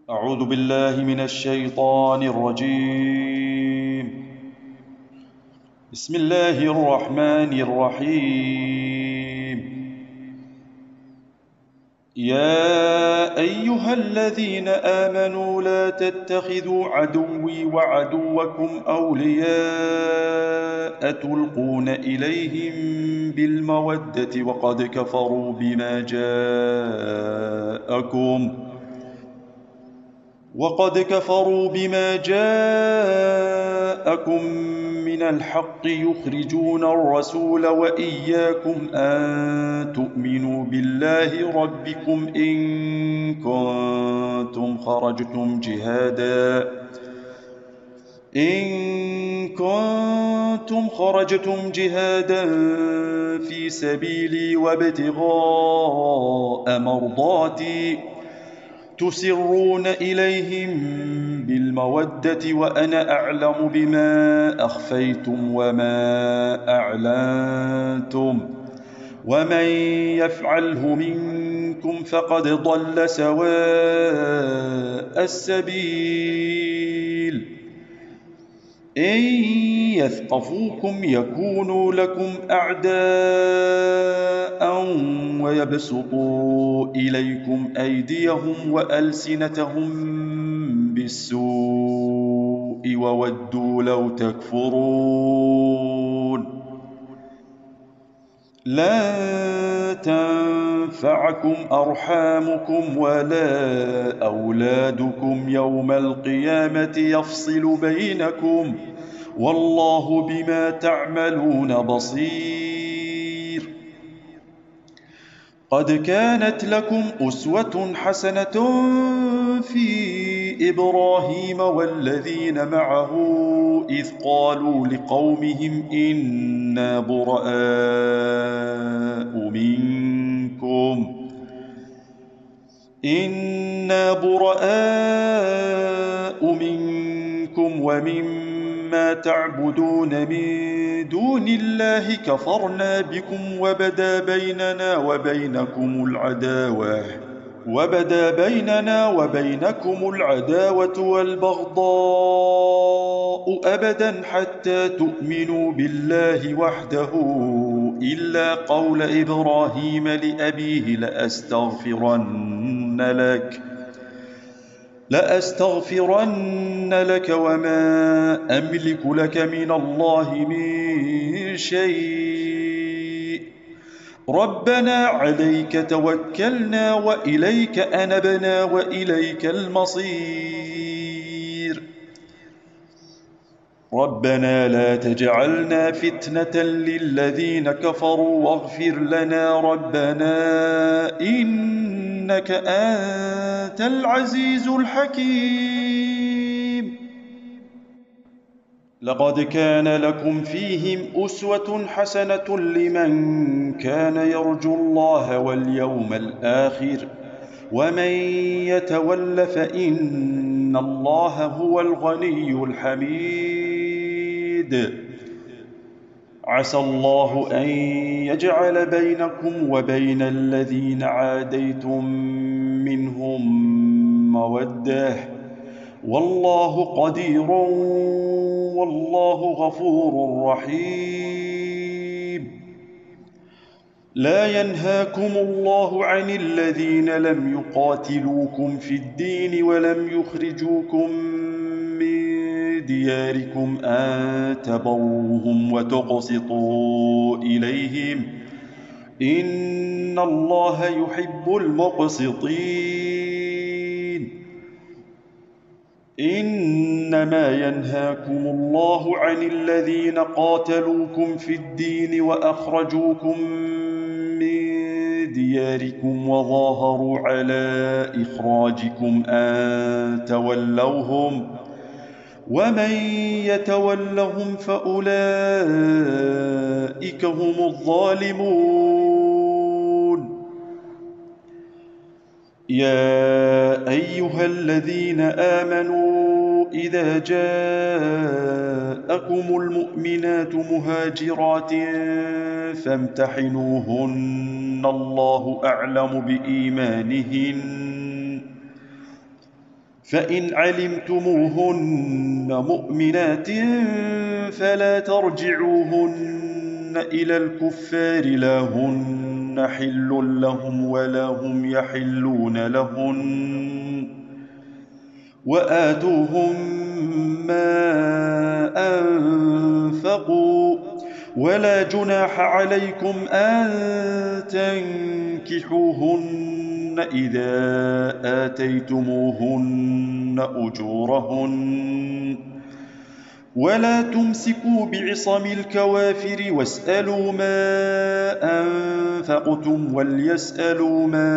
أعوذ بالله من الشيطان الرجيم. بسم الله الرحمن الرحيم. يا أيها الذين آمنوا لا تتخذوا عدوي وعدوكم أولياء تلقون إليهم بالمودة وقد كفروا بما جاءكم من الحق يخرجون الرسول وإياكم أن تؤمنوا بالله ربكم إن كنتم خرجتم جهادا في سبيلي وابتغاء مرضاتي تسرون إليهم بالمودة وأنا أعلم بما أخفيتم وما أعلنتم ومن يفعله منكم فقد ضل سواء السبيل. إن يثقفوكم يكونوا لكم أعداء ويبسطوا إليكم أيديهم وألسنتهم بالسوء وودوا لو تكفرون. لن تنفعكم أرحامكم ولا أولادكم يوم القيامة يفصل بينكم والله بما تعملون بصير. قد كانت لكم أسوة حسنة في إبراهيم والذين معه إذ قالوا لقومهم إنا براء منكم ومما تعبدون من دون الله كفرنا بكم وبدا بيننا وبينكم العداوة والبغضاء أبدا حتى تؤمنوا بالله وحده إلا قول إبراهيم لأبيه لأستغفرن لك وما أملك لك من الله من شيء ربنا عليك توكلنا وإليك أنبنا وإليك المصير. ربنا لا تجعلنا فتنة للذين كفروا واغفر لنا ربنا إنك أنت العزيز الحكيم. لقد كان لكم فيهم أسوة حسنة لمن كان يرجو الله واليوم الآخر ومن يتول فإن الله هو الغني الحميد. عسى الله أن يجعل بينكم وبين الذين عاديتم منهم مودة والله قدير والله غفور رحيم. لا ينهاكم الله عن الذين لم يقاتلوكم في الدين ولم يخرجوكم من دياركم أن تبروهم وتقسطوا إليهم إن الله يحب المقسطين. إنما ينهاكم الله عن الذين قاتلوكم في الدين وأخرجوكم من دياركم وظاهروا على إخراجكم أن تولوهم ومن يتولهم فأولئك هم الظالمون. يا أيها الذين آمنوا إذا جاءكم المؤمنات مهاجرات فامتحنوهن الله أعلم بإيمانهن فإن علمتموهن مؤمنات فلا ترجعوهن إلى الكفار لا هن حل لهم ولا هم يحلون لهن وآتوهم ما أنفقوا ولا جناح عليكم أن تنكحوهن إذا آتيتموهن أجورهن ولا تمسكوا بعصم الكوافر واسألوا ما أنفقتم وليسألوا ما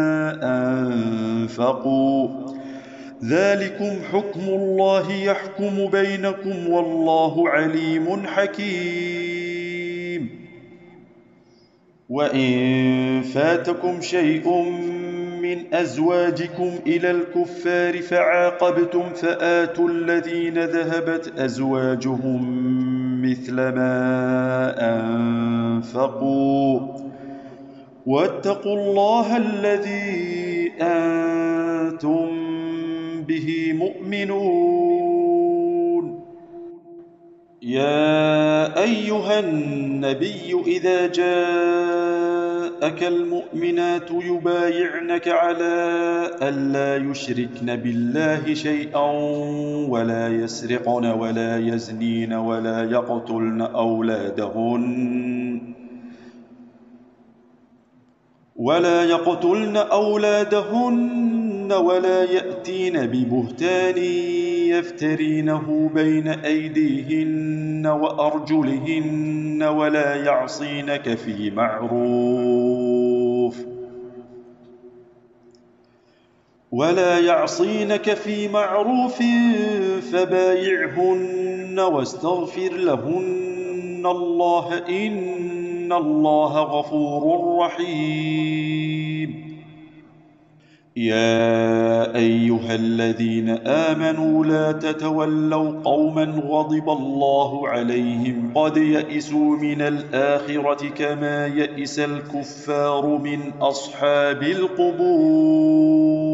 أنفقوا ذلكم حكم الله يحكم بينكم والله عليم حكيم. وإن فاتكم شيء من أزواجكم إلى الكفار فعاقبتم فآتوا الذين ذهبت أزواجهم مثل ما أنفقوا واتقوا الله الذي أنتم به مؤمنون. يا أيها النبي إذا جاءك المؤمنات يبايعنك على ألا يشركن بالله شيئا ولا يسرقن ولا يزنين ولا يقتلن أولادهن ولا يأتين ببهتان يفترينه بين أيديهن وأرجلهن ولا يعصينك في معروف فبايعهن واستغفر لهن الله إن الله غفور رحيم. يا أيها الذين آمنوا لا تتولوا قوما غضب الله عليهم قد يئسوا من الآخرة كما يئس الكفار من أصحاب القبور.